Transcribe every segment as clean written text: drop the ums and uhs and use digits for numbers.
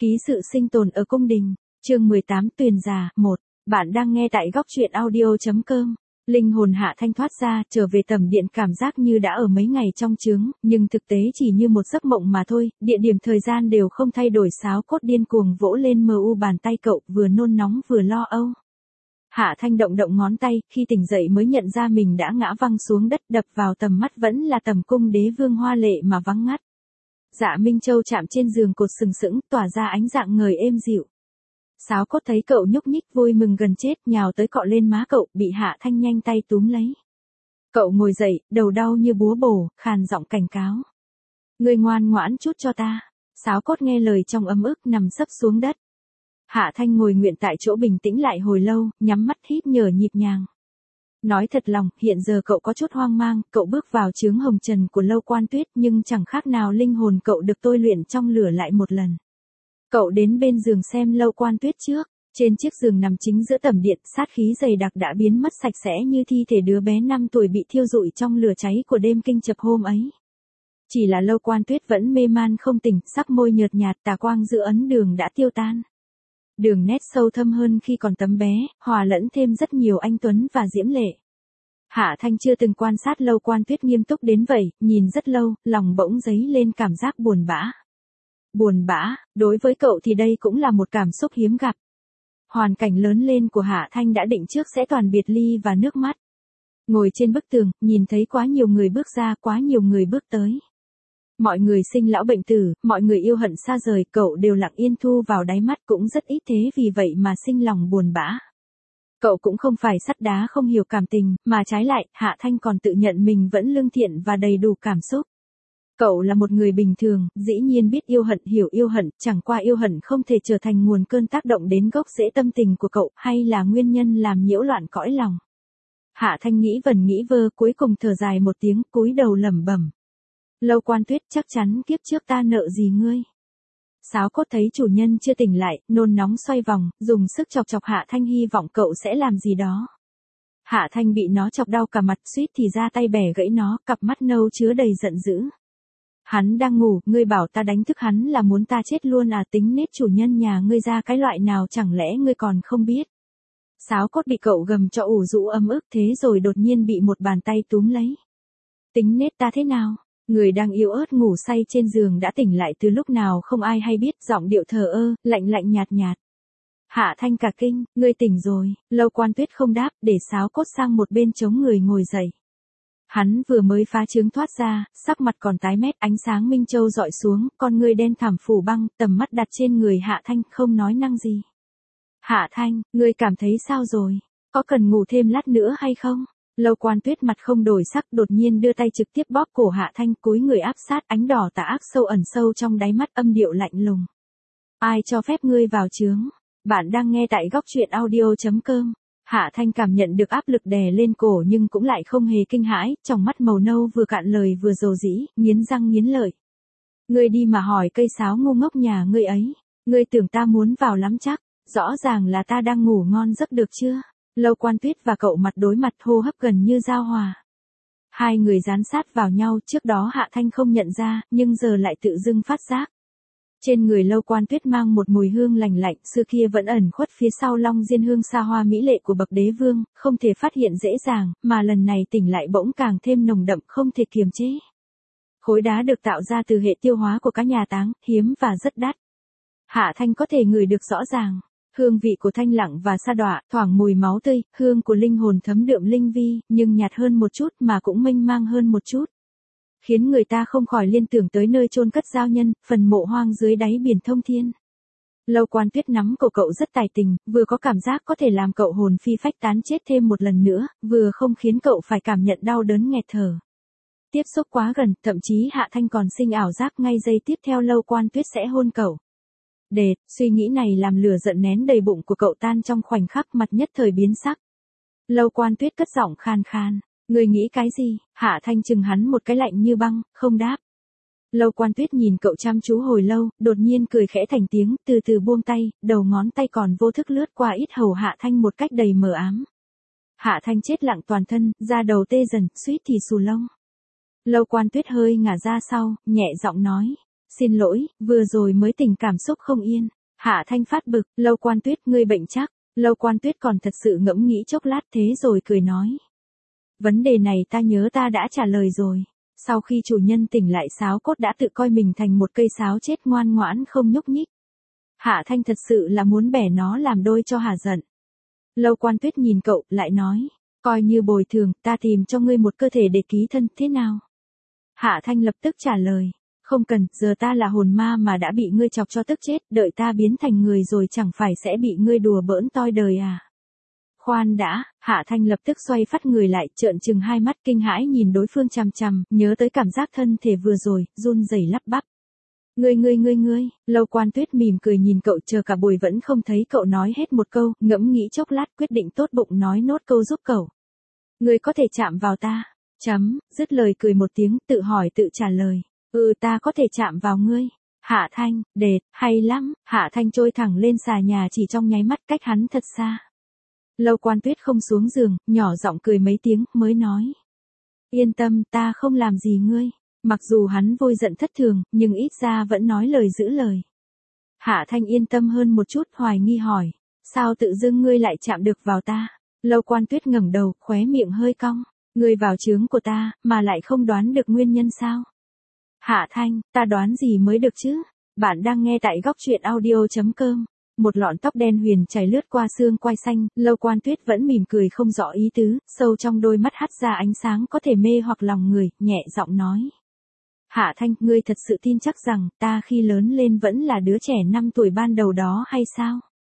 Ký sự sinh tồn ở cung đình, chương 18 Tuyền già, 1. Bạn đang nghe tại góc truyện audio.com. Linh hồn Hạ Thanh thoát ra, trở về tầm điện cảm giác như đã ở mấy ngày trong trướng, nhưng thực tế chỉ như một giấc mộng mà thôi, địa điểm thời gian đều không thay đổi. Sáo cốt điên cuồng vỗ lên bàn tay cậu, vừa nôn nóng vừa lo âu. Hạ Thanh động động ngón tay, khi tỉnh dậy mới nhận ra mình đã ngã văng xuống đất, đập vào tầm mắt vẫn là tầm cung đế vương hoa lệ mà vắng ngắt. Dạ Minh Châu chạm trên giường cột sừng sững, tỏa ra ánh dạng ngời êm dịu. Sáo cốt thấy cậu nhúc nhích vui mừng gần chết, nhào tới cọ lên má cậu, bị Hạ Thanh nhanh tay túm lấy. Cậu ngồi dậy, đầu đau như búa bổ, khàn giọng cảnh cáo. Ngươi ngoan ngoãn chút cho ta. Sáo cốt nghe lời trong ấm ức, nằm sấp xuống đất. Hạ Thanh ngồi nguyện tại chỗ bình tĩnh lại hồi lâu, nhắm mắt hít nhở nhịp nhàng. Nói thật lòng, hiện giờ cậu có chút hoang mang, cậu bước vào chướng hồng trần của Lâu Quan Tuyết nhưng chẳng khác nào linh hồn cậu được tôi luyện trong lửa lại một lần. Cậu đến bên giường xem Lâu Quan Tuyết trước, trên chiếc giường nằm chính giữa tầm điện, sát khí dày đặc đã biến mất sạch sẽ như thi thể đứa bé 5 tuổi bị thiêu rụi trong lửa cháy của đêm kinh chập hôm ấy. Chỉ là Lâu Quan Tuyết vẫn mê man không tỉnh, sắc môi nhợt nhạt, tà quang giữa ấn đường đã tiêu tan. Đường nét sâu thâm hơn khi còn tấm bé, hòa lẫn thêm rất nhiều anh tuấn và diễm lệ. Hạ Thanh chưa từng quan sát Lâu Quan Tuyết nghiêm túc đến vậy, nhìn rất lâu, lòng bỗng dấy lên cảm giác buồn bã. Buồn bã, đối với cậu thì đây cũng là một cảm xúc hiếm gặp. Hoàn cảnh lớn lên của Hạ Thanh đã định trước sẽ toàn biệt ly và nước mắt. Ngồi trên bức tường, nhìn thấy quá nhiều người bước ra, quá nhiều người bước tới. Mọi người sinh lão bệnh tử, mọi người yêu hận xa rời, cậu đều lặng yên thu vào đáy mắt, cũng rất ít thế vì vậy mà sinh lòng buồn bã. Cậu cũng không phải sắt đá không hiểu cảm tình, mà trái lại, Hạ Thanh còn tự nhận mình vẫn lương thiện và đầy đủ cảm xúc. Cậu là một người bình thường, dĩ nhiên biết yêu hận, hiểu yêu hận, chẳng qua yêu hận không thể trở thành nguồn cơn tác động đến gốc rễ tâm tình của cậu, hay là nguyên nhân làm nhiễu loạn cõi lòng. Hạ Thanh nghĩ vần nghĩ vơ, cuối cùng thở dài một tiếng, cúi đầu lẩm bẩm. Lâu Quan Tuyết, chắc chắn kiếp trước ta nợ gì ngươi. Sáo cốt thấy chủ nhân chưa tỉnh lại, nôn nóng xoay vòng, dùng sức chọc chọc Hạ Thanh hy vọng cậu sẽ làm gì đó. Hạ Thanh bị nó chọc đau cả mặt, suýt thì ra tay bẻ gãy nó, cặp mắt nâu chứa đầy giận dữ. Hắn đang ngủ, ngươi bảo ta đánh thức hắn là muốn ta chết luôn à, tính nết chủ nhân nhà ngươi ra cái loại nào chẳng lẽ ngươi còn không biết. Sáo cốt bị cậu gầm cho ủ rũ ấm ức thế rồi đột nhiên bị một bàn tay túm lấy. Tính nết ta thế nào? Người đang yếu ớt ngủ say trên giường đã tỉnh lại từ lúc nào không ai hay biết, giọng điệu thờ ơ, lạnh lạnh nhạt nhạt. Hạ Thanh cả kinh, ngươi tỉnh rồi. Lâu Quan Tuyết không đáp, để Sáo cốt sang một bên chống người ngồi dậy. Hắn vừa mới phá trướng thoát ra, sắc mặt còn tái mét, ánh sáng minh châu dọi xuống, con ngươi đen thẳm phủ băng, tầm mắt đặt trên người Hạ Thanh, không nói năng gì. Hạ Thanh, ngươi cảm thấy sao rồi? Có cần ngủ thêm lát nữa hay không? Lâu Quan Tuyết mặt không đổi sắc, đột nhiên đưa tay trực tiếp bóp cổ Hạ Thanh, cúi người áp sát, ánh đỏ tà ác sâu ẩn sâu trong đáy mắt, âm điệu lạnh lùng. Ai cho phép ngươi vào trướng? Bạn đang nghe tại góc truyện audio.com. Hạ Thanh cảm nhận được áp lực đè lên cổ nhưng cũng lại không hề kinh hãi, trong mắt màu nâu vừa cạn lời vừa dầu dĩ, nghiến răng nghiến lợi. Ngươi đi mà hỏi cây sáo ngu ngốc nhà ngươi ấy, ngươi tưởng ta muốn vào lắm chắc, rõ ràng là ta đang ngủ ngon giấc được chưa? Lâu Quan Tuyết và cậu mặt đối mặt, hô hấp gần như giao hòa. Hai người dán sát vào nhau, trước đó Hạ Thanh không nhận ra, nhưng giờ lại tự dưng phát giác. Trên người Lâu Quan Tuyết mang một mùi hương lành lạnh, xưa kia vẫn ẩn khuất phía sau long diên hương xa hoa mỹ lệ của bậc đế vương, không thể phát hiện dễ dàng, mà lần này tỉnh lại bỗng càng thêm nồng đậm, không thể kiềm chế. Khối đá được tạo ra từ hệ tiêu hóa của các nhà táng, hiếm và rất đắt. Hạ Thanh có thể ngửi được rõ ràng. Hương vị của thanh lặng và sa đọa, thoảng mùi máu tươi, hương của linh hồn thấm đượm linh vi, nhưng nhạt hơn một chút mà cũng mênh mang hơn một chút. Khiến người ta không khỏi liên tưởng tới nơi chôn cất giao nhân, phần mộ hoang dưới đáy biển thông thiên. Lâu Quan Tuyết nắm cổ cậu rất tài tình, vừa có cảm giác có thể làm cậu hồn phi phách tán chết thêm một lần nữa, vừa không khiến cậu phải cảm nhận đau đớn nghẹt thở. Tiếp xúc quá gần, thậm chí Hạ Thanh còn sinh ảo giác ngay giây tiếp theo Lâu Quan Tuyết sẽ hôn cậu. Đệt, suy nghĩ này làm lửa giận nén đầy bụng của cậu tan trong khoảnh khắc, mặt nhất thời biến sắc. Lâu Quan Tuyết cất giọng khan khan, ngươi nghĩ cái gì? Hạ Thanh chừng hắn một cái lạnh như băng, không đáp. Lâu Quan Tuyết nhìn cậu chăm chú hồi lâu, đột nhiên cười khẽ thành tiếng, từ từ buông tay, đầu ngón tay còn vô thức lướt qua yết hầu Hạ Thanh một cách đầy mờ ám. Hạ Thanh chết lặng toàn thân, da đầu tê dần, suýt thì xù lông. Lâu Quan Tuyết hơi ngả ra sau, nhẹ giọng nói, Xin lỗi, vừa rồi mới tình cảm xúc không yên. Hạ Thanh phát bực, Lâu Quan Tuyết ngươi bệnh chắc. Lâu Quan Tuyết còn thật sự ngẫm nghĩ chốc lát thế rồi cười nói. Vấn đề này ta nhớ ta đã trả lời rồi. Sau khi chủ nhân tỉnh lại sáo cốt đã tự coi mình thành một cây sáo chết ngoan ngoãn không nhúc nhích. Hạ Thanh thật sự là muốn bẻ nó làm đôi cho hả giận. Lâu Quan Tuyết nhìn cậu, lại nói. Coi như bồi thường, ta tìm cho ngươi một cơ thể để ký thân, thế nào? Hạ Thanh lập tức trả lời. Không cần, giờ ta là hồn ma mà đã bị ngươi chọc cho tức chết, đợi ta biến thành người rồi chẳng phải sẽ bị ngươi đùa bỡn toi đời à? Khoan đã, Hạ Thanh lập tức xoay phát người lại, trợn trừng hai mắt kinh hãi nhìn đối phương chằm chằm, nhớ tới cảm giác thân thể vừa rồi, run rẩy lắp bắp. Ngươi, Lâu Quan Tuyết mỉm cười nhìn cậu chờ cả buổi vẫn không thấy cậu nói hết một câu, ngẫm nghĩ chốc lát quyết định tốt bụng nói nốt câu giúp cậu. Ngươi có thể chạm vào ta, dứt lời cười một tiếng, tự hỏi tự trả lời. Ta có thể chạm vào ngươi. Hạ Thanh, đệt, hay lắm, Hạ Thanh trôi thẳng lên xà nhà chỉ trong nháy mắt cách hắn thật xa. Lâu Quan Tuyết không xuống giường, nhỏ giọng cười mấy tiếng, mới nói. Yên tâm, ta không làm gì ngươi. Mặc dù hắn vôi giận thất thường, nhưng ít ra vẫn nói lời giữ lời. Hạ Thanh yên tâm hơn một chút, hoài nghi hỏi. Sao tự dưng ngươi lại chạm được vào ta? Lâu Quan Tuyết ngẩng đầu, khóe miệng hơi cong. Ngươi vào chướng của ta, mà lại không đoán được nguyên nhân sao? Hạ Thanh, ta đoán gì mới được chứ? Bạn đang nghe tại góc truyện audio.com. Một lọn tóc đen huyền chảy lướt qua xương quai xanh, Lâu Quan Tuyết vẫn mỉm cười không rõ ý tứ, sâu trong đôi mắt hắt ra ánh sáng có thể mê hoặc lòng người, nhẹ giọng nói. Hạ Thanh, ngươi thật sự tin chắc rằng ta khi lớn lên vẫn là đứa trẻ 5 tuổi ban đầu đó hay sao?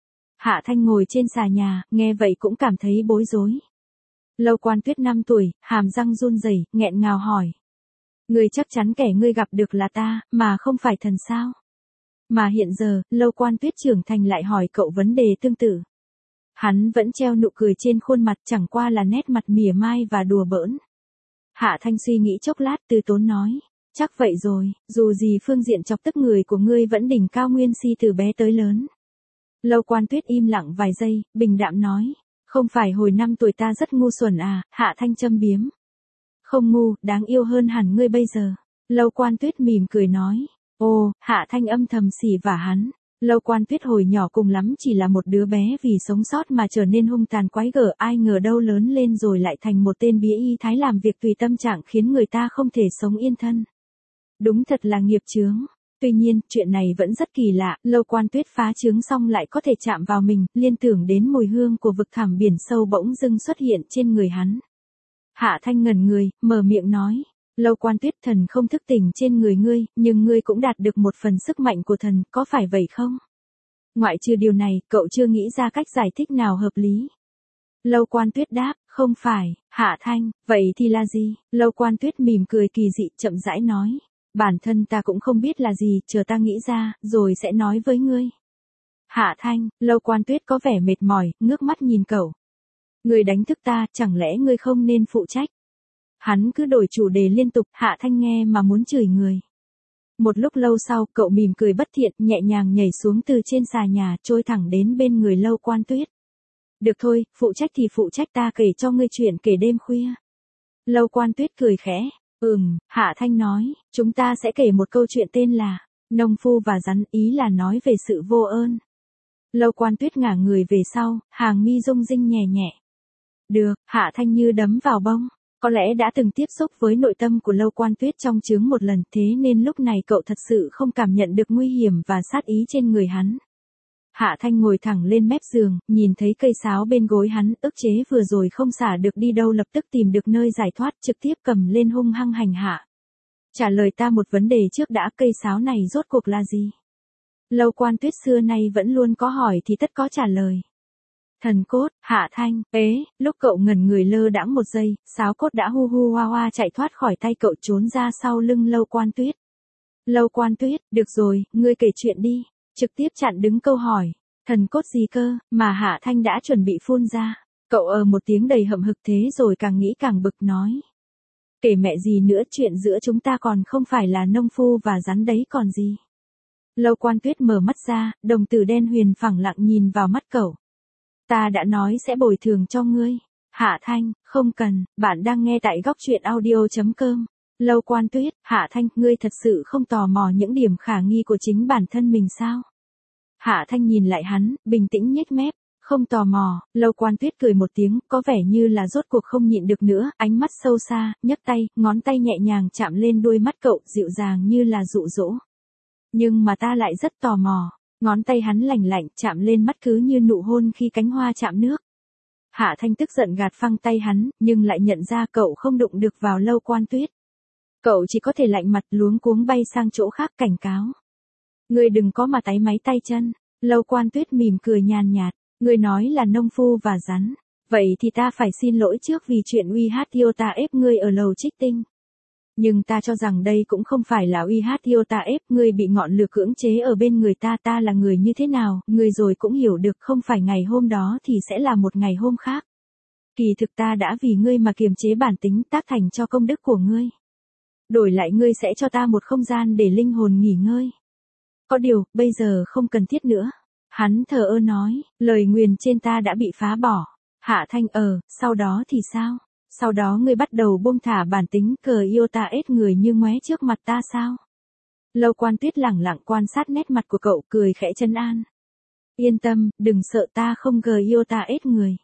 Hạ Thanh ngồi trên xà nhà, nghe vậy cũng cảm thấy bối rối. Lâu Quan Tuyết 5 tuổi, hàm răng run rẩy, nghẹn ngào hỏi. Ngươi chắc chắn kẻ ngươi gặp được là ta, mà không phải thần sao? Mà hiện giờ, Lâu Quan Tuyết trưởng thành lại hỏi cậu vấn đề tương tự. Hắn vẫn treo nụ cười trên khuôn mặt, chẳng qua là nét mặt mỉa mai và đùa bỡn. Hạ Thanh suy nghĩ chốc lát từ tốn nói. Chắc vậy rồi, dù gì phương diện chọc tức người của ngươi vẫn đỉnh cao nguyên si từ bé tới lớn. Lâu Quan Tuyết im lặng vài giây, bình đạm nói. Không phải hồi 5 tuổi ta rất ngu xuẩn à? Hạ Thanh châm biếm. Không ngu, đáng yêu hơn hẳn ngươi bây giờ. Lâu Quan Tuyết mỉm cười nói. Ồ, Hạ Thanh âm thầm xỉ vả hắn. Lâu Quan Tuyết hồi nhỏ cùng lắm chỉ là một đứa bé vì sống sót mà trở nên hung tàn quái gở, ai ngờ đâu lớn lên rồi lại thành một tên bía y thái làm việc tùy tâm trạng khiến người ta không thể sống yên thân. Đúng thật là nghiệp chướng. Tuy nhiên, chuyện này vẫn rất kỳ lạ, Lâu Quan Tuyết phá chướng xong lại có thể chạm vào mình, liên tưởng đến mùi hương của vực thẳm biển sâu bỗng dưng xuất hiện trên người hắn. Hạ Thanh ngẩn người, mở miệng nói. Lâu Quan Tuyết, thần không thức tỉnh trên người ngươi, nhưng ngươi cũng đạt được một phần sức mạnh của thần, có phải vậy không? Ngoại trừ điều này, cậu chưa nghĩ ra cách giải thích nào hợp lý. Lâu Quan Tuyết đáp, không phải. Hạ Thanh, vậy thì là gì? Lâu Quan Tuyết mỉm cười kỳ dị, chậm rãi nói. Bản thân ta cũng không biết là gì, chờ ta nghĩ ra, rồi sẽ nói với ngươi. Hạ Thanh, Lâu Quan Tuyết có vẻ mệt mỏi, ngước mắt nhìn cậu. Ngươi đánh thức ta, chẳng lẽ ngươi không nên phụ trách? Hắn cứ đổi chủ đề liên tục, Hạ Thanh nghe mà muốn chửi người. Một lúc lâu sau, cậu mỉm cười bất thiện, nhẹ nhàng nhảy xuống từ trên xà nhà, trôi thẳng đến bên người Lâu Quan Tuyết. Được thôi, phụ trách thì phụ trách, ta kể cho ngươi chuyện kể đêm khuya. Lâu Quan Tuyết cười khẽ. Hạ Thanh nói, chúng ta sẽ kể một câu chuyện tên là Nông Phu và Rắn, ý là nói về sự vô ơn. Lâu Quan Tuyết ngả người về sau, hàng mi rung rinh nhẹ nhẹ. Được, Hạ Thanh như đấm vào bông. Có lẽ đã từng tiếp xúc với nội tâm của Lâu Quan Tuyết trong chướng một lần, thế nên lúc này cậu thật sự không cảm nhận được nguy hiểm và sát ý trên người hắn. Hạ Thanh ngồi thẳng lên mép giường, nhìn thấy cây sáo bên gối hắn, ức chế vừa rồi không xả được đi đâu lập tức tìm được nơi giải thoát, trực tiếp cầm lên hung hăng hành hạ. Trả lời ta một vấn đề trước đã, cây sáo này rốt cuộc là gì? Lâu Quan Tuyết xưa nay vẫn luôn có hỏi thì tất có trả lời. Thần cốt. Hạ Thanh, lúc cậu ngẩn người lơ đãng một giây, sáo cốt đã hu hu hoa hoa chạy thoát khỏi tay cậu trốn ra sau lưng Lâu Quan Tuyết. Lâu Quan Tuyết, được rồi, ngươi kể chuyện đi. Trực tiếp chặn đứng câu hỏi. Thần cốt gì cơ, mà Hạ Thanh đã chuẩn bị phun ra. Cậu một tiếng đầy hậm hực thế rồi càng nghĩ càng bực nói. Kể mẹ gì nữa, chuyện giữa chúng ta còn không phải là nông phu và rắn đấy còn gì. Lâu Quan Tuyết mở mắt ra, đồng tử đen huyền phẳng lặng nhìn vào mắt cậu. Ta đã nói sẽ bồi thường cho ngươi. Hạ Thanh, không cần, bạn đang nghe tại góc truyện audio.com. Lâu Quan Tuyết, Hạ Thanh, ngươi thật sự không tò mò những điểm khả nghi của chính bản thân mình sao? Hạ Thanh nhìn lại hắn, bình tĩnh nhếch mép, không tò mò. Lâu Quan Tuyết cười một tiếng, có vẻ như là rốt cuộc không nhịn được nữa, ánh mắt sâu xa, nhấc tay, ngón tay nhẹ nhàng chạm lên đôi mắt cậu, dịu dàng như là dụ dỗ. Nhưng mà ta lại rất tò mò. Ngón tay hắn lành lạnh, chạm lên mắt cứ như nụ hôn khi cánh hoa chạm nước. Hạ Thanh tức giận gạt phăng tay hắn, nhưng lại nhận ra cậu không đụng được vào Lâu Quan Tuyết. Cậu chỉ có thể lạnh mặt luống cuống bay sang chỗ khác cảnh cáo. Ngươi đừng có mà táy máy tay chân. Lâu Quan Tuyết mỉm cười nhàn nhạt. Ngươi nói là nông phu và rắn. Vậy thì ta phải xin lỗi trước vì chuyện uy hát yêu ta ép ngươi ở lầu Trích Tinh. Nhưng ta cho rằng đây cũng không phải là uy hát yêu ta ép ngươi bị ngọn lửa cưỡng chế ở bên người ta. Ta là người như thế nào, ngươi rồi cũng hiểu được, không phải ngày hôm đó thì sẽ là một ngày hôm khác. Kỳ thực ta đã vì ngươi mà kiềm chế bản tính, tác thành cho công đức của ngươi. Đổi lại ngươi sẽ cho ta một không gian để linh hồn nghỉ ngơi. Có điều, bây giờ không cần thiết nữa. Hắn thờ ơ nói, lời nguyền trên ta đã bị phá bỏ. Hạ Thanh sau đó thì sao? Sau đó ngươi bắt đầu buông thả bản tính cờ yêu ta ết người như ngoé trước mặt ta sao? Lâu Quan Tuyết lẳng lặng quan sát nét mặt của cậu, cười khẽ trấn an. Yên tâm, đừng sợ, ta không gờ yêu ta ết người.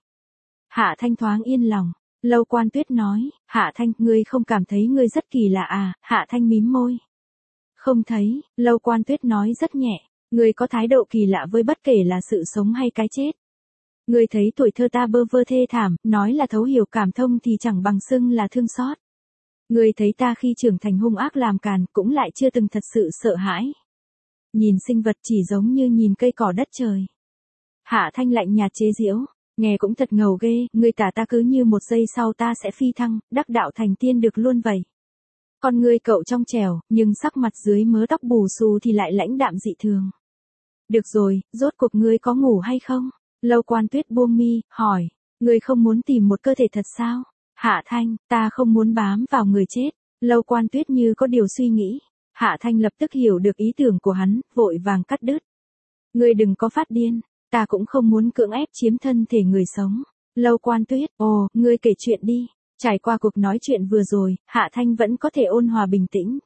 Hạ Thanh thoáng yên lòng. Lâu Quan Tuyết nói, Hạ Thanh, ngươi không cảm thấy ngươi rất kỳ lạ à? Hạ Thanh mím môi. Không thấy. Lâu Quan Tuyết nói rất nhẹ. Ngươi có thái độ kỳ lạ với bất kể là sự sống hay cái chết. Ngươi thấy tuổi thơ ta bơ vơ thê thảm, nói là thấu hiểu cảm thông thì chẳng bằng xưng là thương xót. Ngươi thấy ta khi trưởng thành hung ác làm càn, cũng lại chưa từng thật sự sợ hãi. Nhìn sinh vật chỉ giống như nhìn cây cỏ đất trời. Hạ Thanh lạnh nhạt chế giễu, nghe cũng thật ngầu ghê, ngươi tả ta cứ như một giây sau ta sẽ phi thăng, đắc đạo thành tiên được luôn vậy. Con ngươi cậu trong trẻo, nhưng sắc mặt dưới mớ tóc bù xù thì lại lãnh đạm dị thường. Được rồi, rốt cuộc ngươi có ngủ hay không? Lâu Quan Tuyết buông mi, hỏi, ngươi không muốn tìm một cơ thể thật sao? Hạ Thanh, ta không muốn bám vào người chết. Lâu Quan Tuyết như có điều suy nghĩ. Hạ Thanh lập tức hiểu được ý tưởng của hắn, vội vàng cắt đứt. Ngươi đừng có phát điên, ta cũng không muốn cưỡng ép chiếm thân thể người sống. Lâu Quan Tuyết, ngươi kể chuyện đi. Trải qua cuộc nói chuyện vừa rồi, Hạ Thanh vẫn có thể ôn hòa bình tĩnh.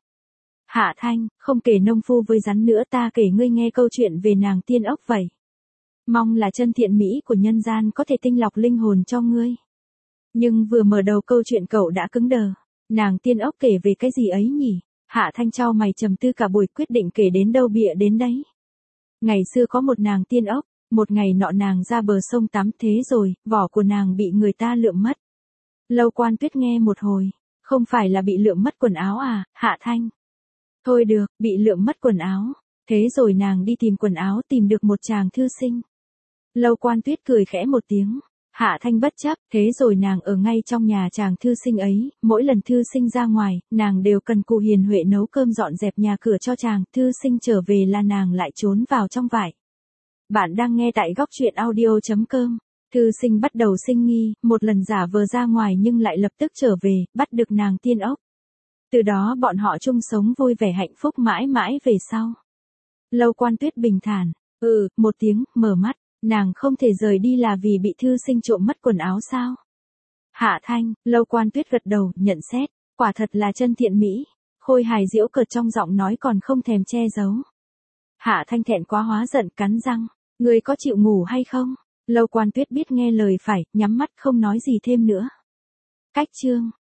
Hạ Thanh, không kể nông phu với rắn nữa, ta kể ngươi nghe câu chuyện về nàng tiên ốc vậy. Mong là chân thiện mỹ của nhân gian có thể tinh lọc linh hồn cho ngươi. Nhưng vừa mở đầu câu chuyện cậu đã cứng đờ. Nàng tiên ốc kể về cái gì ấy nhỉ? Hạ Thanh chau mày trầm tư cả buổi, quyết định kể đến đâu bịa đến đấy. Ngày xưa có một nàng tiên ốc, một ngày nọ nàng ra bờ sông tắm, thế rồi, vỏ của nàng bị người ta lượm mất. Lâu Quan Tuyết nghe một hồi, không phải là bị lượm mất quần áo à? Hạ Thanh. Thôi được, bị lượm mất quần áo. Thế rồi nàng đi tìm quần áo, tìm được một chàng thư sinh. Lâu Quan Tuyết cười khẽ một tiếng. Hạ Thanh bất chấp, thế rồi nàng ở ngay trong nhà chàng thư sinh ấy, mỗi lần thư sinh ra ngoài, nàng đều cần cù hiền huệ nấu cơm dọn dẹp nhà cửa cho chàng, thư sinh trở về là nàng lại trốn vào trong vải. Bạn đang nghe tại góc truyện audio.com. Thư sinh bắt đầu sinh nghi, một lần giả vờ ra ngoài nhưng lại lập tức trở về, bắt được nàng tiên ốc. Từ đó bọn họ chung sống vui vẻ hạnh phúc mãi mãi về sau. Lâu Quan Tuyết bình thản, một tiếng, mở mắt, nàng không thể rời đi là vì bị thư sinh trộm mất quần áo sao? Hạ Thanh, Lâu Quan Tuyết gật đầu, nhận xét, quả thật là chân thiện mỹ, khôi hài giễu cợt trong giọng nói còn không thèm che giấu. Hạ Thanh thẹn quá hóa giận, cắn răng, ngươi có chịu ngủ hay không? Lâu Quan Tuyết biết nghe lời phải, nhắm mắt không nói gì thêm nữa. Cách chương